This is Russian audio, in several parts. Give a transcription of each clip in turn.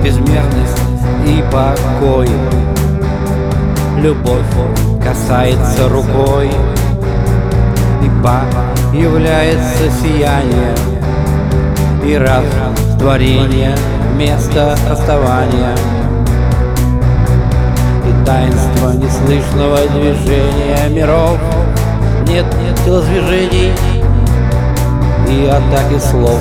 безмерность и покой. Любовь касается рукой, и появляется сияние, и растворение место расставания, и таинство неслышного движения миров. Нет телодвижений и атаки слов.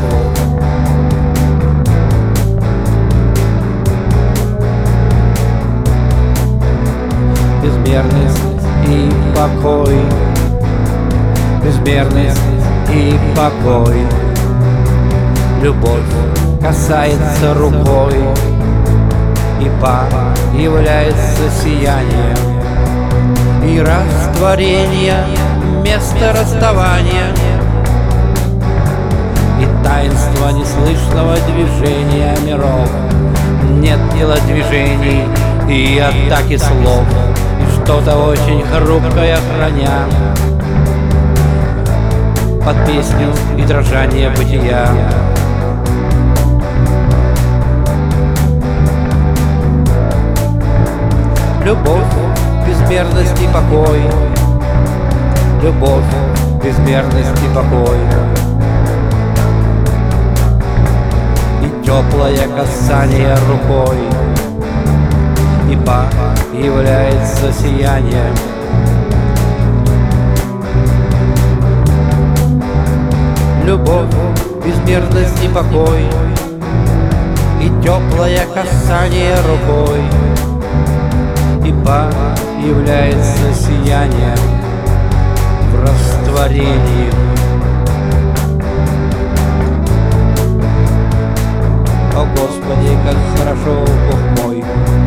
Безмерность и покой, безмерность и покой. Любовь касается рукой, и появляется сияние, и растворение место расставания, и таинство неслышного движения миров. Нет телодвижений и атаки слов, и что-то очень хрупкое храня под песню и дрожание бытия. Любовь, безмерность и покой. Любовь, безмерность и покой. И теплое касание рукой, и появляется сияние, любовь, безмерность и покой, и теплое касание рукой, и появляется сияние в растворении. О Господи, как хорошо, Бог мой!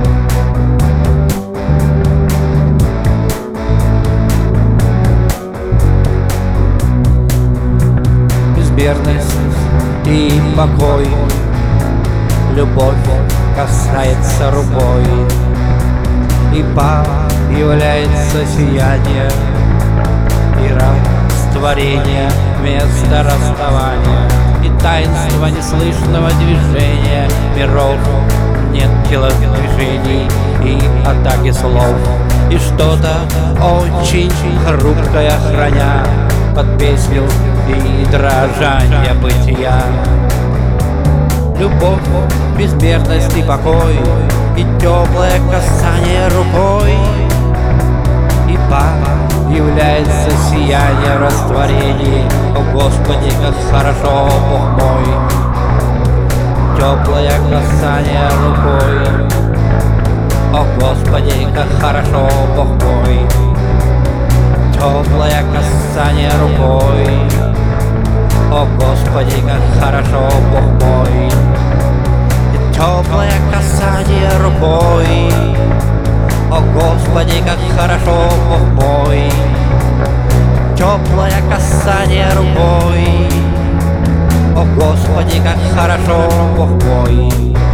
Безмерность и покой. Любовь касается рукой, и появляется сияние, и растворение место расставания, и таинство неслышного движения миров. Нет телодвижений и атаки слов, и что-то очень хрупкое храня под песню и дрожание бытия. Любовь, безмерность и покой, и теплое касание рукой, и появляется сияние в растворении. О Господи, как хорошо, Бог мой! Теплое касание рукой. О Господи, как хорошо, Бог мой! Теплое касание рукой. О Господи, как хорошо, Бог мой! Теплое касание рукой. О Господи, как хорошо, Бог мой! Теплое касание рукой. О Господи, как хорошо, Бог мой!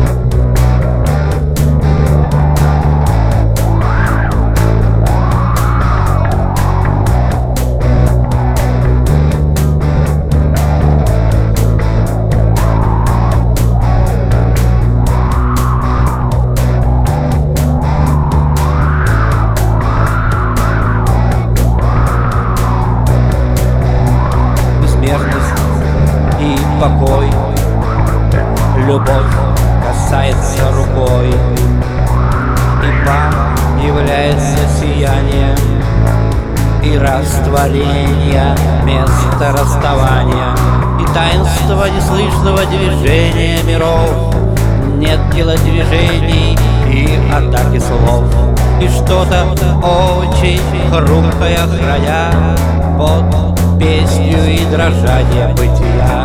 И покой. Любовь касается рукой, и появляется сияние, и растворение место расставания, и таинство неслышного движения миров. Нет телодвижений и атаки слов, и что-то очень хрупкое храня под песню и дрожание бытия.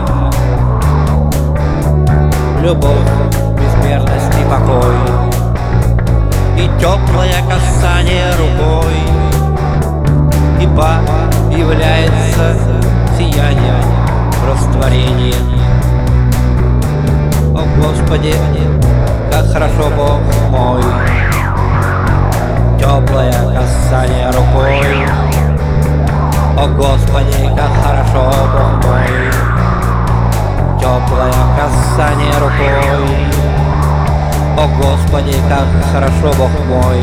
Любовь, безмерность и покой, и теплое касание рукой, и появляется сияние в растворении. О Господи, как хорошо, Бог мой! Теплое касание рукой. О Господи, как хорошо, Бог мой! Теплое касание рукой. О Господи, как хорошо, Бог мой,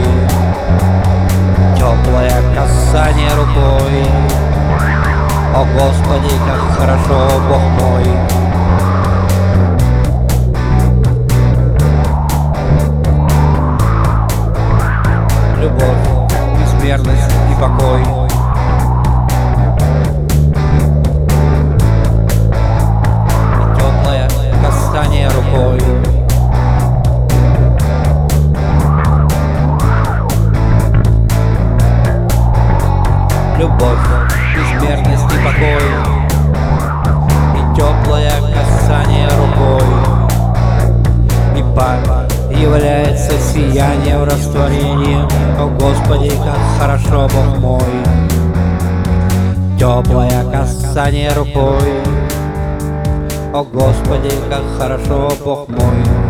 теплое касание рукой. О Господи, как хорошо, Бог мой. Любовь, безмерность и покой. И теплое касание рукой. Любовь, безмерность и покой, и теплое касание рукой. И память является сиянием растворения. О Господи, как хорошо, Бог мой, теплое касание рукой. О Господи, как хорошо, Бог мой.